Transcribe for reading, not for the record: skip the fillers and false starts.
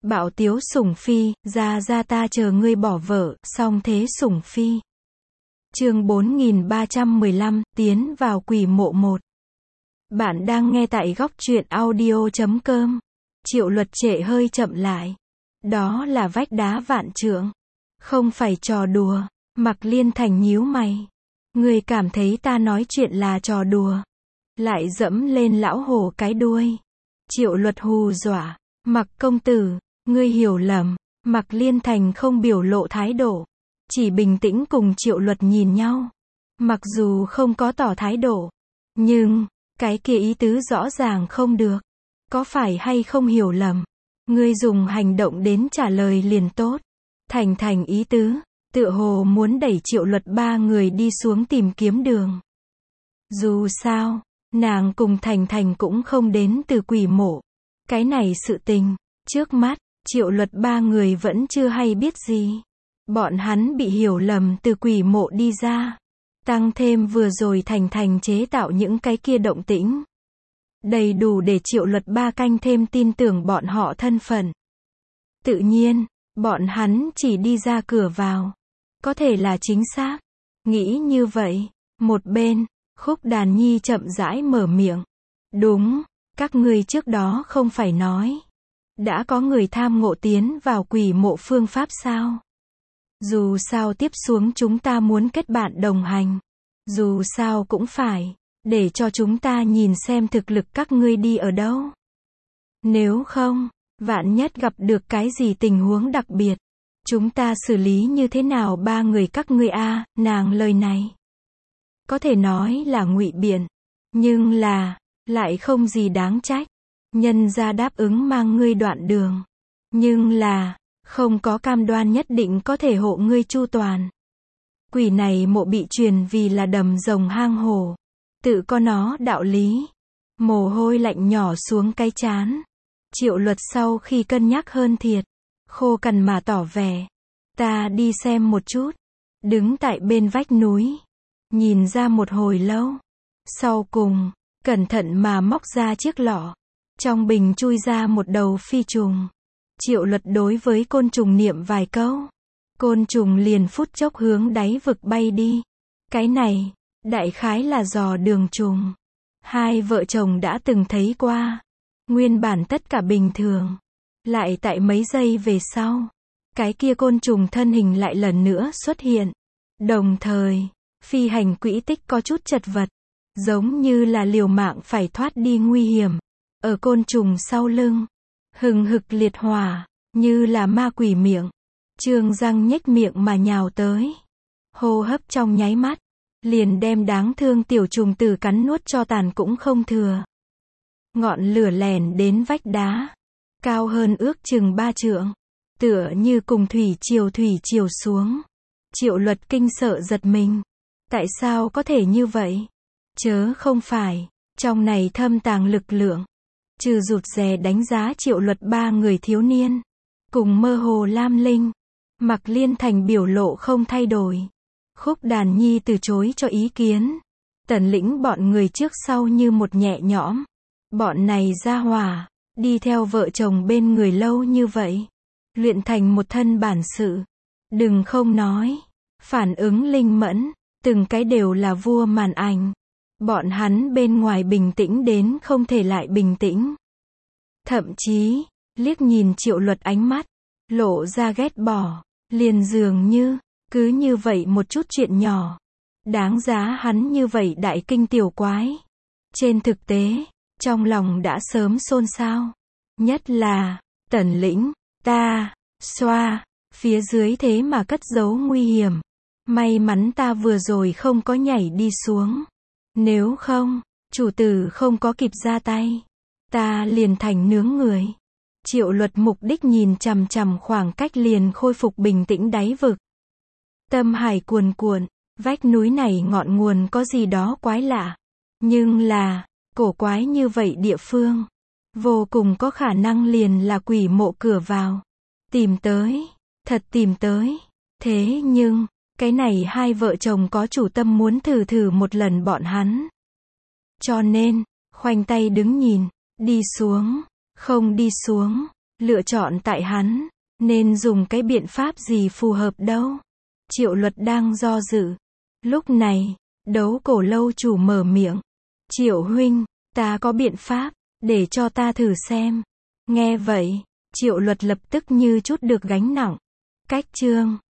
Bạo tiếu Sủng Phi, ra ta chờ ngươi bỏ vợ, song thế Sủng Phi. Chương 4315, tiến vào quỷ mộ 1. Bạn đang nghe tại góc truyện audio.com. Triệu Luật trệ hơi chậm lại. Đó là vách đá vạn trượng. Không phải trò đùa. Mạc Liên Thành nhíu mày. Ngươi cảm thấy ta nói chuyện là trò đùa. Lại dẫm lên lão hổ cái đuôi. Triệu Luật hù dọa. Mạc công tử, ngươi hiểu lầm. Mạc Liên Thành không biểu lộ thái độ. Chỉ bình tĩnh cùng Triệu Luật nhìn nhau. Mặc dù không có tỏ thái độ. Nhưng, cái kia ý tứ rõ ràng không được. Có phải hay không hiểu lầm? Ngươi dùng hành động đến trả lời liền tốt. Thành ý tứ, tựa hồ muốn đẩy Triệu Luật ba người đi xuống tìm kiếm đường. Dù sao, nàng cùng Thành cũng không đến từ quỷ mộ. Cái này sự tình, trước mắt, Triệu Luật ba người vẫn chưa hay biết gì. Bọn hắn bị hiểu lầm từ quỷ mộ đi ra. Tăng thêm vừa rồi Thành chế tạo những cái kia động tĩnh. Đầy đủ để Triệu Luật ba canh thêm tin tưởng bọn họ thân phận. Tự nhiên, bọn hắn chỉ đi ra cửa vào. Có thể là chính xác. Nghĩ như vậy, một bên, Khúc Đàn Nhi chậm rãi mở miệng. Đúng, các ngươi trước đó không phải nói. Đã có người tham ngộ tiến vào quỷ mộ phương pháp sao? Dù sao tiếp xuống chúng ta muốn kết bạn đồng hành. Dù sao cũng phải, để cho chúng ta nhìn xem thực lực các ngươi đi ở đâu. Nếu không, vạn nhất gặp được cái gì tình huống đặc biệt, chúng ta xử lý như thế nào ba người các ngươi a? Nàng lời này có thể nói là ngụy biện, nhưng là, lại không gì đáng trách. Nhân ra đáp ứng mang ngươi đoạn đường, nhưng là, không có cam đoan nhất định có thể hộ ngươi chu toàn. Quỷ này mộ bị truyền vì là đầm rồng hang hổ. Tự có nó đạo lý. Mồ hôi lạnh nhỏ xuống cái trán. Triệu Luật sau khi cân nhắc hơn thiệt. Khô cằn mà tỏ vẻ. Ta đi xem một chút. Đứng tại bên vách núi. Nhìn ra một hồi lâu. Sau cùng, cẩn thận mà móc ra chiếc lọ. Trong bình chui ra một đầu phi trùng. Triệu Luật đối với côn trùng niệm vài câu. Côn trùng liền phút chốc hướng đáy vực bay đi. Cái này, đại khái là giò đường trùng. Hai vợ chồng đã từng thấy qua. Nguyên bản tất cả bình thường. Lại tại mấy giây về sau, cái kia côn trùng thân hình lại lần nữa xuất hiện. Đồng thời, phi hành quỹ tích có chút chật vật. Giống như là liều mạng phải thoát đi nguy hiểm. Ở côn trùng sau lưng, hừng hực liệt hỏa, như là ma quỷ miệng. Trương răng nhếch miệng mà nhào tới. Hô hấp trong nháy mắt, liền đem đáng thương tiểu trùng tử cắn nuốt cho tàn cũng không thừa. Ngọn lửa lèn đến vách đá, cao hơn ước chừng 3 trượng, tựa như cùng thủy triều xuống. Triệu Luật kinh sợ giật mình. Tại sao có thể như vậy? Chớ không phải, trong này thâm tàng lực lượng. Trừ rụt rè đánh giá Triệu Luật ba người thiếu niên, cùng mơ hồ lam linh. Mạc Liên Thành biểu lộ không thay đổi. Khúc Đàn Nhi từ chối cho ý kiến. Tần Lĩnh bọn người trước sau như một nhẹ nhõm. Bọn này ra hỏa, đi theo vợ chồng bên người lâu như vậy. Luyện thành một thân bản sự. Đừng không nói. Phản ứng linh mẫn, từng cái đều là vua màn ảnh. Bọn hắn bên ngoài bình tĩnh đến không thể lại bình tĩnh. Thậm chí, liếc nhìn Triệu Luật ánh mắt, lộ ra ghét bỏ. Liền dường như, cứ như vậy một chút chuyện nhỏ. Đáng giá hắn như vậy đại kinh tiểu quái. Trên thực tế, trong lòng đã sớm xôn xao. Nhất là, Tần Lĩnh, ta, xoa, phía dưới thế mà cất giấu nguy hiểm. May mắn ta vừa rồi không có nhảy đi xuống. Nếu không, chủ tử không có kịp ra tay. Ta liền thành nướng người. Triệu Luật mục đích nhìn chằm chằm khoảng cách liền khôi phục bình tĩnh đáy vực. Tâm hải cuồn cuộn, vách núi này ngọn nguồn có gì đó quái lạ. Nhưng là, cổ quái như vậy địa phương. Vô cùng có khả năng liền là quỷ mộ cửa vào. Tìm tới, thật tìm tới. Thế nhưng, cái này hai vợ chồng có chủ tâm muốn thử một lần bọn hắn. Cho nên, khoanh tay đứng nhìn, đi xuống, không đi xuống. Lựa chọn tại hắn, nên dùng cái biện pháp gì phù hợp đâu. Triệu Luật đang do dự. Lúc này, Đấu Cổ lâu chủ mở miệng. Triệu huynh, ta có biện pháp, để cho ta thử xem. Nghe vậy, Triệu Luật lập tức như chút được gánh nặng. Cách chương